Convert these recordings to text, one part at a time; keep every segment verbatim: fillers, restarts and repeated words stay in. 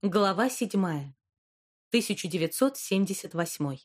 Глава седьмая. тысяча девятьсот семьдесят восьмой.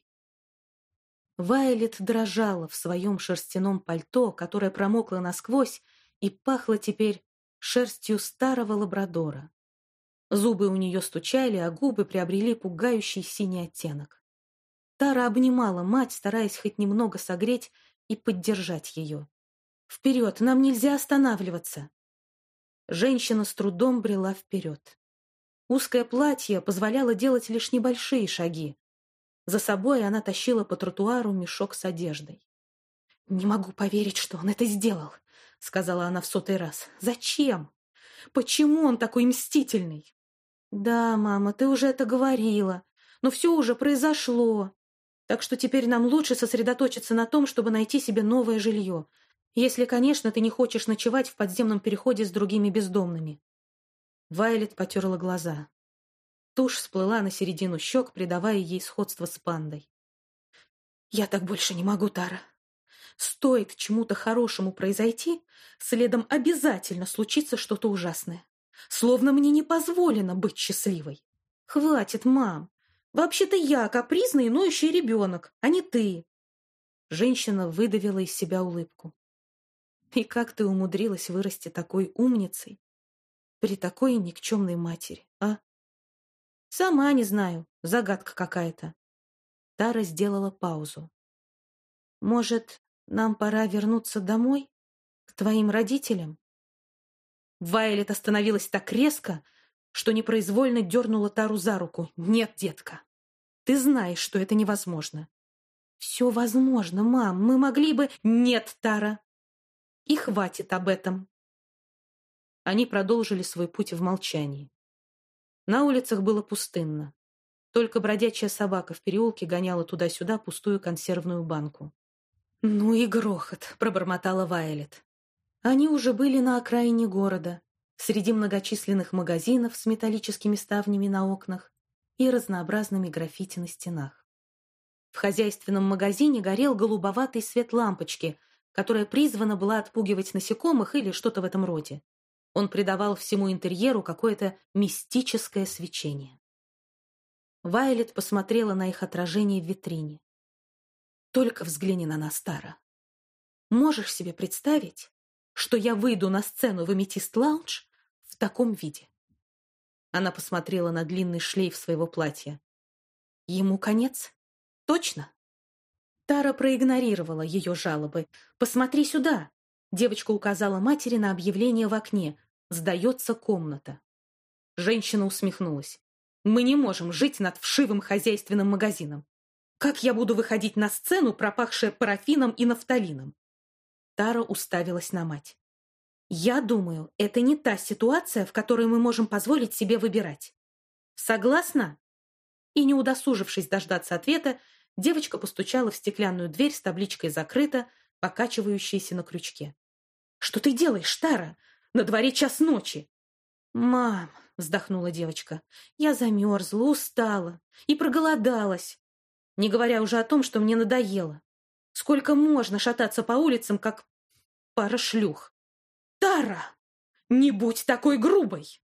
Вайолет дрожала в своем шерстяном пальто, которое промокло насквозь и пахло теперь шерстью старого лабрадора. Зубы у нее стучали, а губы приобрели пугающий синий оттенок. Тара обнимала мать, стараясь хоть немного согреть и поддержать ее. «Вперед! Нам нельзя останавливаться!» Женщина с трудом брела вперед. Узкое платье позволяло делать лишь небольшие шаги. За собой она тащила по тротуару мешок с одеждой. «Не могу поверить, что он это сделал», — сказала она в сотый раз. «Зачем? Почему он такой мстительный?» «Да, мама, ты уже это говорила, но все уже произошло. Так что теперь нам лучше сосредоточиться на том, чтобы найти себе новое жилье, если, конечно, ты не хочешь ночевать в подземном переходе с другими бездомными». Вайолет потерла глаза. Тушь всплыла на середину щек, придавая ей сходство с пандой. «Я так больше не могу, Тара. Стоит чему-то хорошему произойти, следом обязательно случится что-то ужасное. Словно мне не позволено быть счастливой. Хватит, мам. Вообще-то я капризный и ноющий ребенок, а не ты». Женщина выдавила из себя улыбку. «И как ты умудрилась вырасти такой умницей при такой никчемной матери, а?» «Сама не знаю, загадка какая-то». Тара сделала паузу. «Может, нам пора вернуться домой? К твоим родителям?» Вайолет остановилась так резко, что непроизвольно дернула Тару за руку. «Нет, детка, ты знаешь, что это невозможно». «Все возможно, мам, мы могли бы...» «Нет, Тара, и хватит об этом». Они продолжили свой путь в молчании. На улицах было пустынно. Только бродячая собака в переулке гоняла туда-сюда пустую консервную банку. «Ну и грохот», — пробормотала Вайолет. Они уже были на окраине города, среди многочисленных магазинов с металлическими ставнями на окнах и разнообразными граффити на стенах. В хозяйственном магазине горел голубоватый свет лампочки, которая призвана была отпугивать насекомых или что-то в этом роде. Он придавал всему интерьеру какое-то мистическое свечение. Вайолет посмотрела на их отражение в витрине. «Только взгляни на нас, Тара. Можешь себе представить, что я выйду на сцену в Аметист-лаунж в таком виде?» Она посмотрела на длинный шлейф своего платья. «Ему конец? Точно?» Тара проигнорировала ее жалобы. «Посмотри сюда!» Девочка указала матери на объявление в окне. «Сдается комната». Женщина усмехнулась. «Мы не можем жить над вшивым хозяйственным магазином. Как я буду выходить на сцену, пропахшая парафином и нафталином?» Тара уставилась на мать. «Я думаю, это не та ситуация, в которой мы можем позволить себе выбирать. Согласна?» И, не удосужившись дождаться ответа, девочка постучала в стеклянную дверь с табличкой «Закрыто», покачивающейся на крючке. «Что ты делаешь, Тара? На дворе час ночи!» «Мам!» — вздохнула девочка. «Я замерзла, устала и проголодалась. Не говоря уже о том, что мне надоело. Сколько можно шататься по улицам, как пара шлюх?» «Тара! Не будь такой грубой!»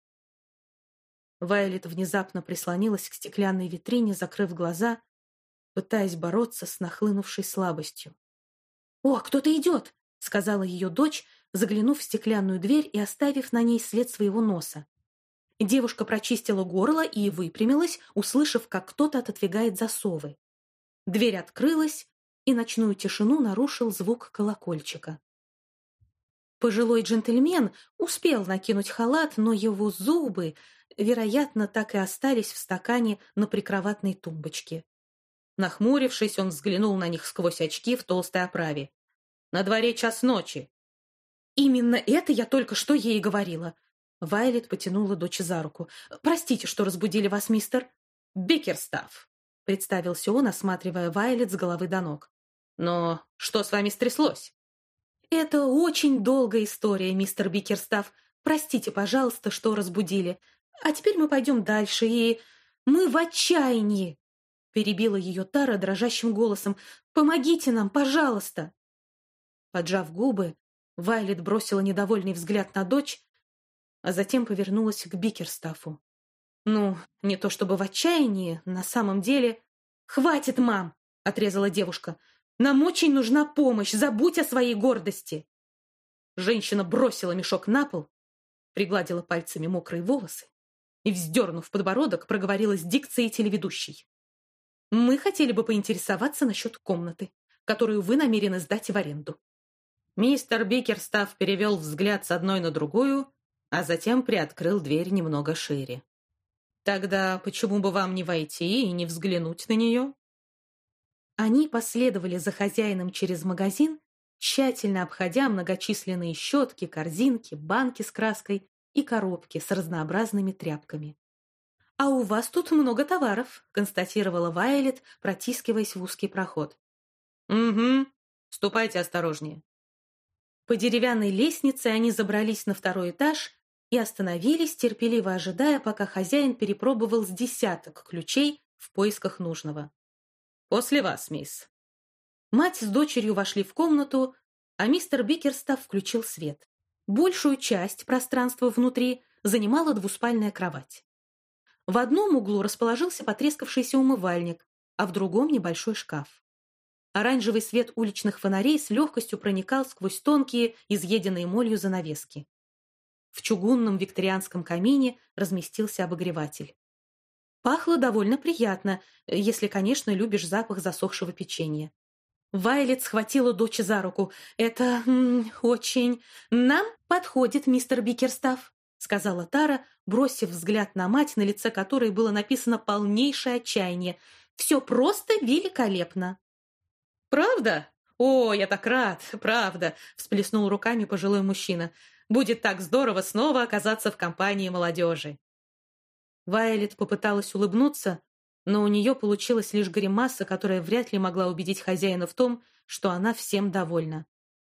Вайолет внезапно прислонилась к стеклянной витрине, закрыв глаза, пытаясь бороться с нахлынувшей слабостью. «О, кто-то идет!» — сказала ее дочь, заглянув в стеклянную дверь и оставив на ней след своего носа. Девушка прочистила горло и выпрямилась, услышав, как кто-то отодвигает засовы. Дверь открылась, и ночную тишину нарушил звук колокольчика. Пожилой джентльмен успел накинуть халат, но его зубы, вероятно, так и остались в стакане на прикроватной тумбочке. Нахмурившись, он взглянул на них сквозь очки в толстой оправе. «На дворе час ночи». «Именно это я только что ей и говорила». Вайолет потянула дочь за руку. «Простите, что разбудили вас, мистер...» «Бикерстафф», — представился он, осматривая Вайолет с головы до ног. «Но что с вами стряслось?» «Это очень долгая история, мистер Бикерстафф. Простите, пожалуйста, что разбудили. А теперь мы пойдем дальше, и... Мы в отчаянии!» Перебила ее Тара дрожащим голосом. «Помогите нам, пожалуйста!» Поджав губы, Вайолет бросила недовольный взгляд на дочь, а затем повернулась к Бикерстаффу. Ну, не то чтобы в отчаянии, на самом деле... «Хватит, мам!» — отрезала девушка. «Нам очень нужна помощь, забудь о своей гордости!» Женщина бросила мешок на пол, пригладила пальцами мокрые волосы и, вздернув подбородок, проговорила с дикцией телеведущей. «Мы хотели бы поинтересоваться насчет комнаты, которую вы намерены сдать в аренду». Мистер Бикерстаф перевел взгляд с одной на другую, а затем приоткрыл дверь немного шире. «Тогда почему бы вам не войти и не взглянуть на нее?» Они последовали за хозяином через магазин, тщательно обходя многочисленные щетки, корзинки, банки с краской и коробки с разнообразными тряпками. «А у вас тут много товаров», — констатировала Вайолет, протискиваясь в узкий проход. «Угу. Ступайте осторожнее». По деревянной лестнице они забрались на второй этаж и остановились, терпеливо ожидая, пока хозяин перепробовал с десяток ключей в поисках нужного. «После вас, мисс». Мать с дочерью вошли в комнату, а мистер Бикерстаф включил свет. Большую часть пространства внутри занимала двуспальная кровать. В одном углу расположился потрескавшийся умывальник, а в другом небольшой шкаф. Оранжевый свет уличных фонарей с легкостью проникал сквозь тонкие, изъеденные молью занавески. В чугунном викторианском камине разместился обогреватель. Пахло довольно приятно, если, конечно, любишь запах засохшего печенья. Вайолет схватила дочь за руку. «Это м, очень... нам подходит, мистер Бикерстаф», сказала Тара, бросив взгляд на мать, на лице которой было написано полнейшее отчаяние. «Все просто великолепно». «Правда? О, я так рад, правда», всплеснул руками пожилой мужчина. «Будет так здорово снова оказаться в компании молодежи». Вайолет попыталась улыбнуться, но у нее получилась лишь гримаса, которая вряд ли могла убедить хозяина в том, что она всем довольна.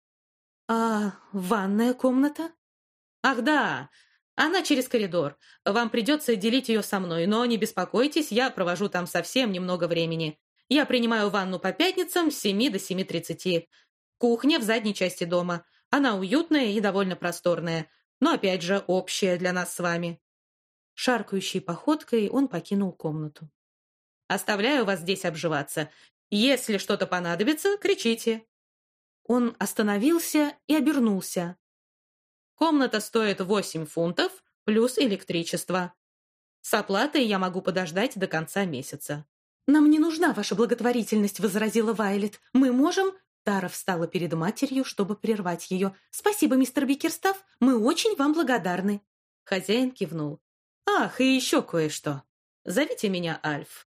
«А ванная комната?» «Ах да, она через коридор. Вам придется делить ее со мной, но не беспокойтесь, я провожу там совсем немного времени. Я принимаю ванну по пятницам с семи до семи тридцати. Кухня в задней части дома. Она уютная и довольно просторная, но, опять же, общая для нас с вами». Шаркающей походкой он покинул комнату. «Оставляю вас здесь обживаться. Если что-то понадобится, кричите». Он остановился и обернулся. «Комната стоит восемь фунтов плюс электричество. С оплатой я могу подождать до конца месяца». «Нам не нужна ваша благотворительность», — возразила Вайолет. «Мы можем...» Тара встала перед матерью, чтобы прервать ее. «Спасибо, мистер Бикерстаф, мы очень вам благодарны». Хозяин кивнул. «Ах, и еще кое-что. Зовите меня Альф».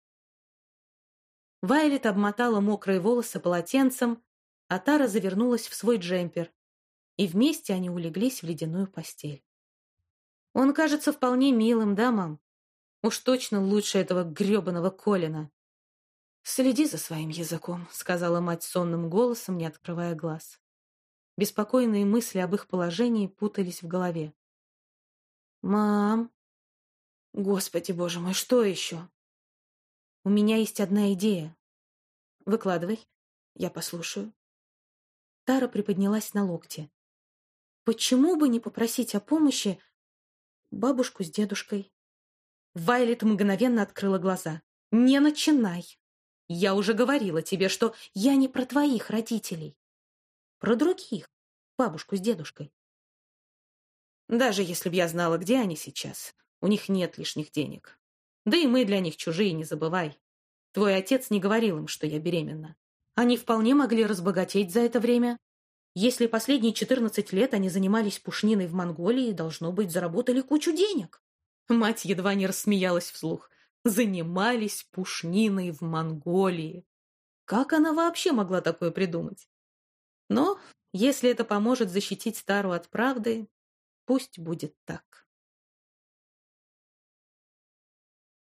Вайолет обмотала мокрые волосы полотенцем, а Тара завернулась в свой джемпер, и вместе они улеглись в ледяную постель. «Он кажется вполне милым, да, мам? Уж точно лучше этого гребаного Колина». «Следи за своим языком», — сказала мать сонным голосом, не открывая глаз. Беспокойные мысли об их положении путались в голове. «Мам! Господи, боже мой, что еще?» «У меня есть одна идея». «Выкладывай, я послушаю». Тара приподнялась на локте. «Почему бы не попросить о помощи бабушку с дедушкой?» Вайолет мгновенно открыла глаза. «Не начинай! Я уже говорила тебе, что я не про твоих родителей. Про других, бабушку с дедушкой. Даже если б я знала, где они сейчас, у них нет лишних денег. Да и мы для них чужие, не забывай. Твой отец не говорил им, что я беременна. Они вполне могли разбогатеть за это время. Если последние четырнадцать лет они занимались пушниной в Монголии, должно быть, заработали кучу денег». Мать едва не рассмеялась вслух. Занимались пушниной в Монголии. Как она вообще могла такое придумать? Но если это поможет защитить Тару от правды, пусть будет так.